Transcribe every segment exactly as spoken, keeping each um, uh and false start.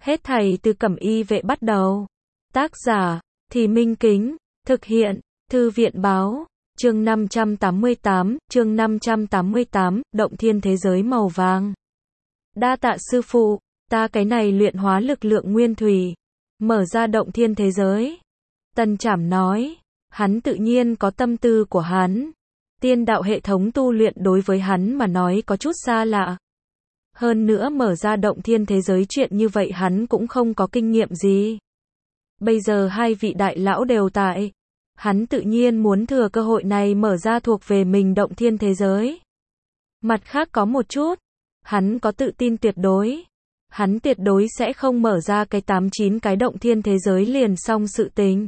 Hết thảy từ Cẩm Y Vệ bắt đầu. Tác giả, Thì Minh Kính, thực hiện, Thư viện báo, chương năm trăm tám mươi tám, chương năm trăm tám mươi tám, động thiên thế giới màu vàng. Đa tạ sư phụ, ta cái này luyện hóa lực lượng nguyên thủy, mở ra động thiên thế giới. Tần Trảm nói, hắn tự nhiên có tâm tư của hắn. Tiên đạo hệ thống tu luyện đối với hắn mà nói có chút xa lạ. Hơn nữa mở ra động thiên thế giới chuyện như vậy hắn cũng không có kinh nghiệm gì. Bây giờ hai vị đại lão đều tại. Hắn tự nhiên muốn thừa cơ hội này mở ra thuộc về mình động thiên thế giới. Mặt khác có một chút, hắn có tự tin tuyệt đối. Hắn tuyệt đối sẽ không mở ra cái tám chín cái động thiên thế giới liền xong sự tình.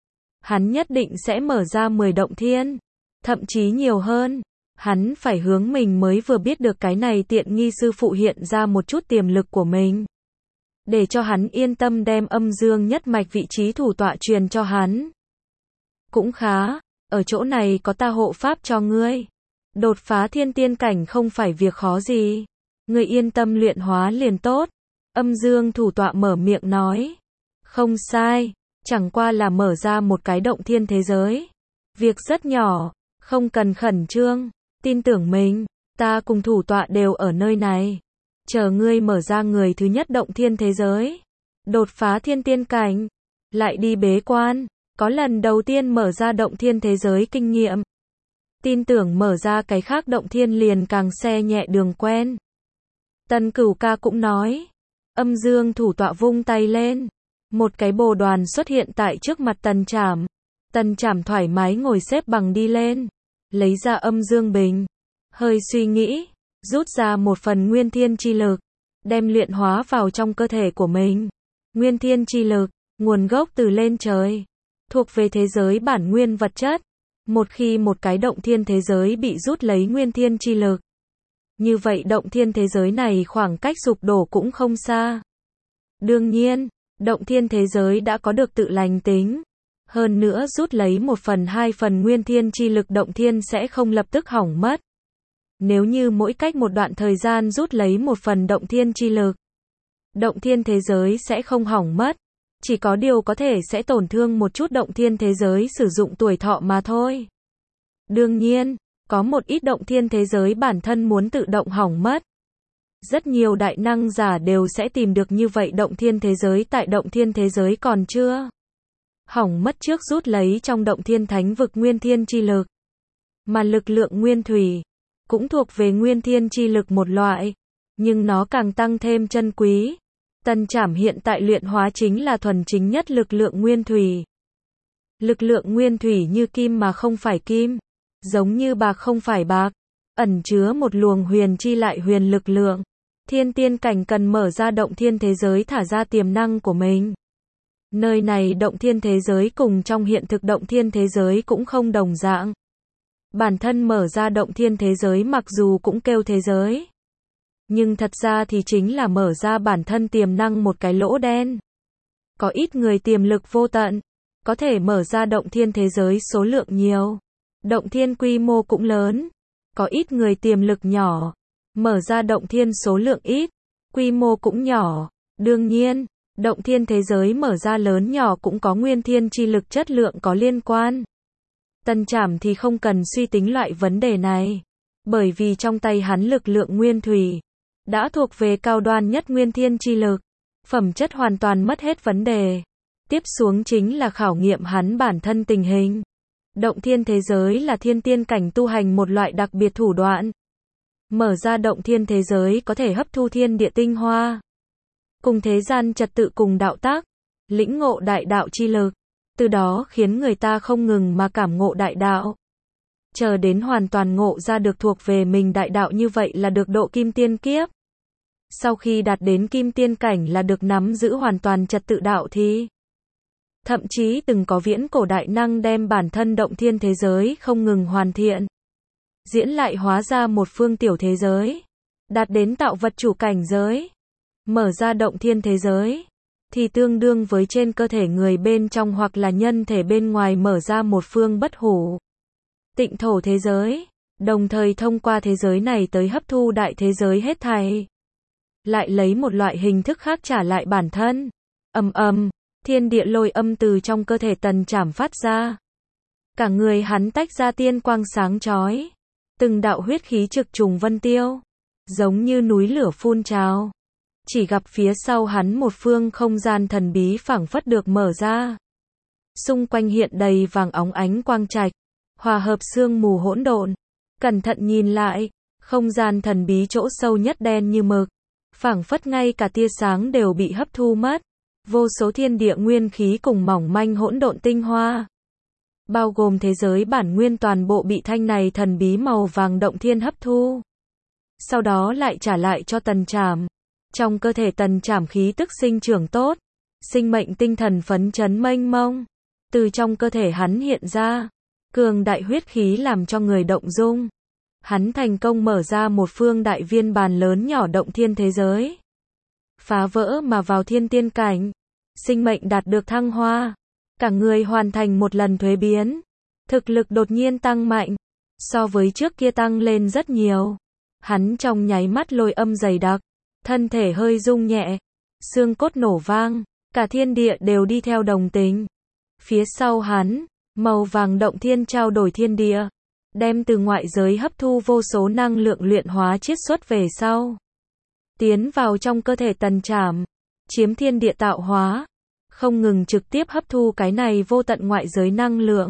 Hắn nhất định sẽ mở ra mười động thiên, thậm chí nhiều hơn. Hắn phải hướng mình mới vừa biết được cái này tiện nghi sư phụ hiện ra một chút tiềm lực của mình. Để cho hắn yên tâm đem âm dương nhất mạch vị trí thủ tọa truyền cho hắn. Cũng khá, ở chỗ này có ta hộ pháp cho ngươi. Đột phá thiên tiên cảnh không phải việc khó gì. Ngươi yên tâm luyện hóa liền tốt. Âm dương thủ tọa mở miệng nói. Không sai, chẳng qua là mở ra một cái động thiên thế giới. Việc rất nhỏ, không cần khẩn trương. Tin tưởng mình, ta cùng thủ tọa đều ở nơi này. Chờ ngươi mở ra người thứ nhất động thiên thế giới. Đột phá thiên tiên cảnh. Lại đi bế quan. Có lần đầu tiên mở ra động thiên thế giới kinh nghiệm. Tin tưởng mở ra cái khác động thiên liền càng xe nhẹ đường quen. Tần Cửu Ca cũng nói. Âm dương thủ tọa vung tay lên. Một cái bồ đoàn xuất hiện tại trước mặt Tần Trảm. Tần Trảm thoải mái ngồi xếp bằng đi lên. Lấy ra âm dương bình. Hơi suy nghĩ. Rút ra một phần nguyên thiên chi lực. Đem luyện hóa vào trong cơ thể của mình. Nguyên thiên chi lực, nguồn gốc từ lên trời. Thuộc về thế giới bản nguyên vật chất. Một khi một cái động thiên thế giới bị rút lấy nguyên thiên chi lực. Như vậy động thiên thế giới này khoảng cách sụp đổ cũng không xa. Đương nhiên, động thiên thế giới đã có được tự lành tính. Hơn nữa rút lấy một phần hai phần nguyên thiên chi lực động thiên sẽ không lập tức hỏng mất. Nếu như mỗi cách một đoạn thời gian rút lấy một phần động thiên chi lực, động thiên thế giới sẽ không hỏng mất. Chỉ có điều có thể sẽ tổn thương một chút động thiên thế giới sử dụng tuổi thọ mà thôi. Đương nhiên, có một ít động thiên thế giới bản thân muốn tự động hỏng mất. Rất nhiều đại năng giả đều sẽ tìm được như vậy động thiên thế giới tại động thiên thế giới còn chưa hỏng mất trước rút lấy trong động thiên thánh vực nguyên thiên chi lực. Mà lực lượng nguyên thủy cũng thuộc về nguyên thiên chi lực một loại, nhưng nó càng tăng thêm chân quý. Tần Trảm hiện tại luyện hóa chính là thuần chính nhất lực lượng nguyên thủy. Lực lượng nguyên thủy như kim mà không phải kim, giống như bạc không phải bạc, ẩn chứa một luồng huyền chi lại huyền lực lượng. Thiên tiên cảnh cần mở ra động thiên thế giới thả ra tiềm năng của mình. Nơi này động thiên thế giới cùng trong hiện thực động thiên thế giới cũng không đồng dạng. Bản thân mở ra động thiên thế giới mặc dù cũng kêu thế giới. Nhưng thật ra thì chính là mở ra bản thân tiềm năng một cái lỗ đen. Có ít người tiềm lực vô tận, có thể mở ra động thiên thế giới số lượng nhiều. Động thiên quy mô cũng lớn. Có ít người tiềm lực nhỏ, mở ra động thiên số lượng ít, quy mô cũng nhỏ. Đương nhiên, động thiên thế giới mở ra lớn nhỏ cũng có nguyên thiên chi lực chất lượng có liên quan. Tần Trảm thì không cần suy tính loại vấn đề này. Bởi vì trong tay hắn lực lượng nguyên thủy đã thuộc về cao đoan nhất nguyên thiên chi lực. Phẩm chất hoàn toàn mất hết vấn đề. Tiếp xuống chính là khảo nghiệm hắn bản thân tình hình. Động thiên thế giới là thiên tiên cảnh tu hành một loại đặc biệt thủ đoạn. Mở ra động thiên thế giới có thể hấp thu thiên địa tinh hoa. Cùng thế gian trật tự cùng đạo tác. Lĩnh ngộ đại đạo chi lực. Từ đó khiến người ta không ngừng mà cảm ngộ đại đạo. Chờ đến hoàn toàn ngộ ra được thuộc về mình đại đạo như vậy là được độ kim tiên kiếp. Sau khi đạt đến kim tiên cảnh là được nắm giữ hoàn toàn trật tự đạo thì. Thậm chí từng có viễn cổ đại năng đem bản thân động thiên thế giới không ngừng hoàn thiện. Diễn lại hóa ra một phương tiểu thế giới. Đạt đến tạo vật chủ cảnh giới. Mở ra động thiên thế giới. Thì tương đương với trên cơ thể người bên trong hoặc là nhân thể bên ngoài mở ra một phương bất hủ. Tịnh thổ thế giới. Đồng thời thông qua thế giới này tới hấp thu đại thế giới hết thảy. lại lấy một loại hình thức khác trả lại bản thân. Ầm ầm, thiên địa lôi âm từ trong cơ thể Tần Trảm phát ra. Cả người hắn tách ra tiên quang sáng chói, từng đạo huyết khí trực trùng vân tiêu, giống như núi lửa phun trào. Chỉ gặp phía sau hắn một phương không gian thần bí phảng phất được mở ra. Xung quanh hiện đầy vàng óng ánh quang trạch, hòa hợp sương mù hỗn độn. Cẩn thận nhìn lại, không gian thần bí chỗ sâu nhất đen như mực, phảng phất ngay cả tia sáng đều bị hấp thu mất. Vô số thiên địa nguyên khí cùng mỏng manh hỗn độn tinh hoa, bao gồm thế giới bản nguyên toàn bộ bị thanh này thần bí màu vàng động thiên hấp thu. Sau đó lại trả lại cho Tần Trảm. Trong cơ thể Tần Trảm khí tức sinh trưởng tốt, sinh mệnh tinh thần phấn chấn mênh mông. Từ trong cơ thể hắn hiện ra, cường đại huyết khí làm cho người động dung. Hắn thành công mở ra một phương đại viên bàn lớn nhỏ động thiên thế giới. Phá vỡ mà vào thiên tiên cảnh, sinh mệnh đạt được thăng hoa. Cả người hoàn thành một lần thuế biến, thực lực đột nhiên tăng mạnh, so với trước kia tăng lên rất nhiều. Hắn trong nháy mắt lôi âm dày đặc, thân thể hơi rung nhẹ, xương cốt nổ vang, cả thiên địa đều đi theo đồng tính. Phía sau hắn, màu vàng động thiên trao đổi thiên địa, đem từ ngoại giới hấp thu vô số năng lượng luyện hóa chiết xuất về sau, tiến vào trong cơ thể Tần Trảm, chiếm thiên địa tạo hóa, không ngừng trực tiếp hấp thu cái này vô tận ngoại giới năng lượng,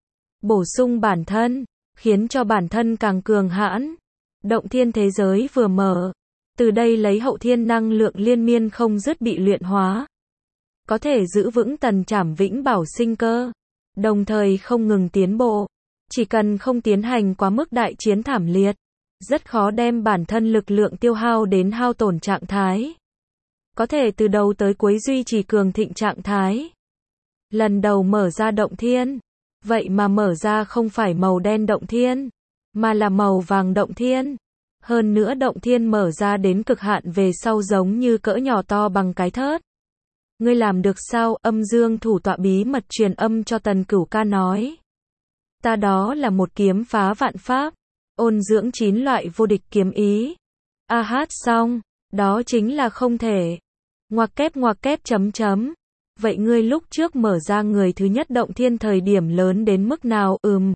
bổ sung bản thân, khiến cho bản thân càng cường hãn. Động thiên thế giới vừa mở, từ đây lấy hậu thiên năng lượng liên miên không dứt bị luyện hóa, có thể giữ vững Tần Trảm vĩnh bảo sinh cơ, đồng thời không ngừng tiến bộ. Chỉ cần không tiến hành quá mức đại chiến thảm liệt, rất khó đem bản thân lực lượng tiêu hao đến hao tổn trạng thái. Có thể từ đầu tới cuối duy trì cường thịnh trạng thái. Lần đầu mở ra động thiên, vậy mà mở ra không phải màu đen động thiên, mà là màu vàng động thiên. Hơn nữa động thiên mở ra đến cực hạn về sau giống như cỡ nhỏ to bằng cái thớt. Ngươi làm được sao? Âm dương thủ tọa bí mật truyền âm cho Tần Cửu Ca nói. Ta đó là một kiếm phá vạn pháp, ôn dưỡng chín loại vô địch kiếm ý. A hát xong, đó chính là không thể. Ngoặc kép ngoặc kép chấm chấm. Vậy ngươi lúc trước mở ra người thứ nhất động thiên thời điểm lớn đến mức nào? Ừm.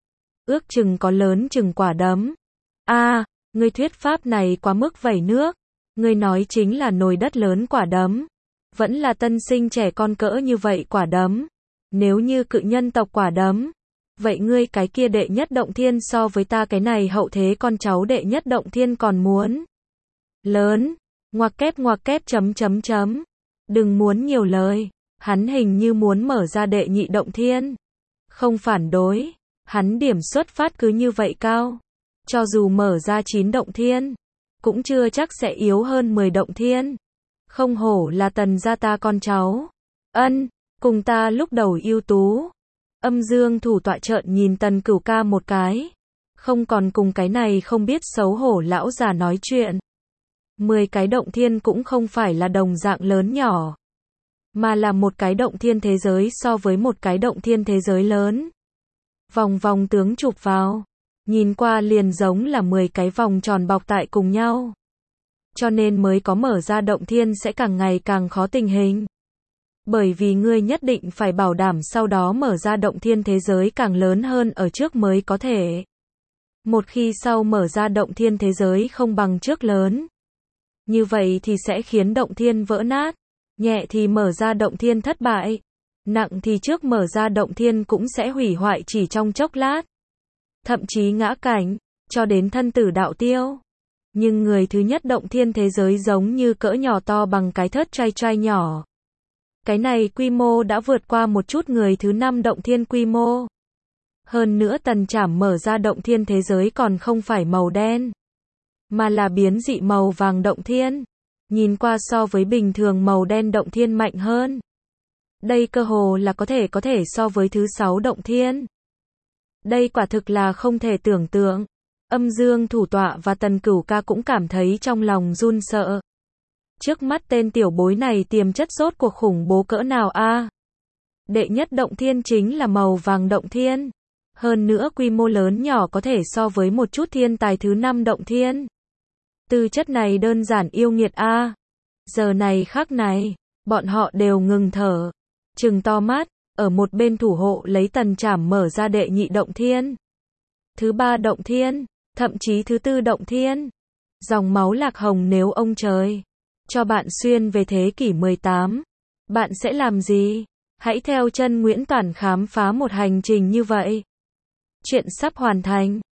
Ước chừng có lớn chừng quả đấm. A, à, ngươi thuyết pháp này quá mức vẩy nước. Ngươi nói chính là nồi đất lớn quả đấm. Vẫn là tân sinh trẻ con cỡ như vậy quả đấm. Nếu như cự nhân tộc quả đấm, vậy ngươi cái kia đệ nhất động thiên so với ta cái này hậu thế con cháu đệ nhất động thiên còn muốn lớn. Ngoặc kép ngoặc kép chấm chấm chấm. Đừng muốn nhiều lời. Hắn hình như muốn mở ra đệ nhị động thiên. Không phản đối. Hắn điểm xuất phát cứ như vậy cao. Cho dù mở ra chín động thiên, cũng chưa chắc sẽ yếu hơn mười động thiên. Không hổ là Tần gia ta con cháu. Ân, cùng ta lúc đầu ưu tú. Âm dương thủ tọa trợn nhìn Tần Cửu Ca một cái. Không còn cùng cái này không biết xấu hổ lão già nói chuyện. Mười cái động thiên cũng không phải là đồng dạng lớn nhỏ, mà là một cái động thiên thế giới so với một cái động thiên thế giới lớn. Vòng vòng tướng chụp vào, nhìn qua liền giống là mười cái vòng tròn bọc tại cùng nhau. Cho nên mới có mở ra động thiên sẽ càng ngày càng khó tình hình. Bởi vì ngươi nhất định phải bảo đảm sau đó mở ra động thiên thế giới càng lớn hơn ở trước mới có thể. Một khi sau mở ra động thiên thế giới không bằng trước lớn, như vậy thì sẽ khiến động thiên vỡ nát. Nhẹ thì mở ra động thiên thất bại, nặng thì trước mở ra động thiên cũng sẽ hủy hoại chỉ trong chốc lát. Thậm chí ngã cảnh, cho đến thân tử đạo tiêu. Nhưng người thứ nhất động thiên thế giới giống như cỡ nhỏ to bằng cái thớt trai trai nhỏ. Cái này quy mô đã vượt qua một chút người thứ năm động thiên quy mô. Hơn nữa Tần Trảm mở ra động thiên thế giới còn không phải màu đen, mà là biến dị màu vàng động thiên. Nhìn qua so với bình thường màu đen động thiên mạnh hơn. Đây cơ hồ là có thể có thể so với thứ sáu động thiên. Đây quả thực là không thể tưởng tượng. Âm dương thủ tọa và Tần Cửu Ca cũng cảm thấy trong lòng run sợ. Trước mắt tên tiểu bối này tiềm chất rốt cuộc khủng bố cỡ nào a? À, đệ nhất động thiên chính là màu vàng động thiên. Hơn nữa quy mô lớn nhỏ có thể so với một chút thiên tài thứ năm động thiên. Tư chất này đơn giản yêu nghiệt a. Giờ này khắc này, bọn họ đều ngừng thở, trừng to mắt, ở một bên thủ hộ lấy tần trảm mở ra đệ nhị động thiên, thứ ba động thiên, thậm chí thứ tư động thiên. Dòng máu Lạc Hồng, nếu ông trời cho bạn xuyên về thế kỷ mười tám, bạn sẽ làm gì? Hãy theo chân Nguyễn Toản khám phá một hành trình như vậy. Chuyện sắp hoàn thành.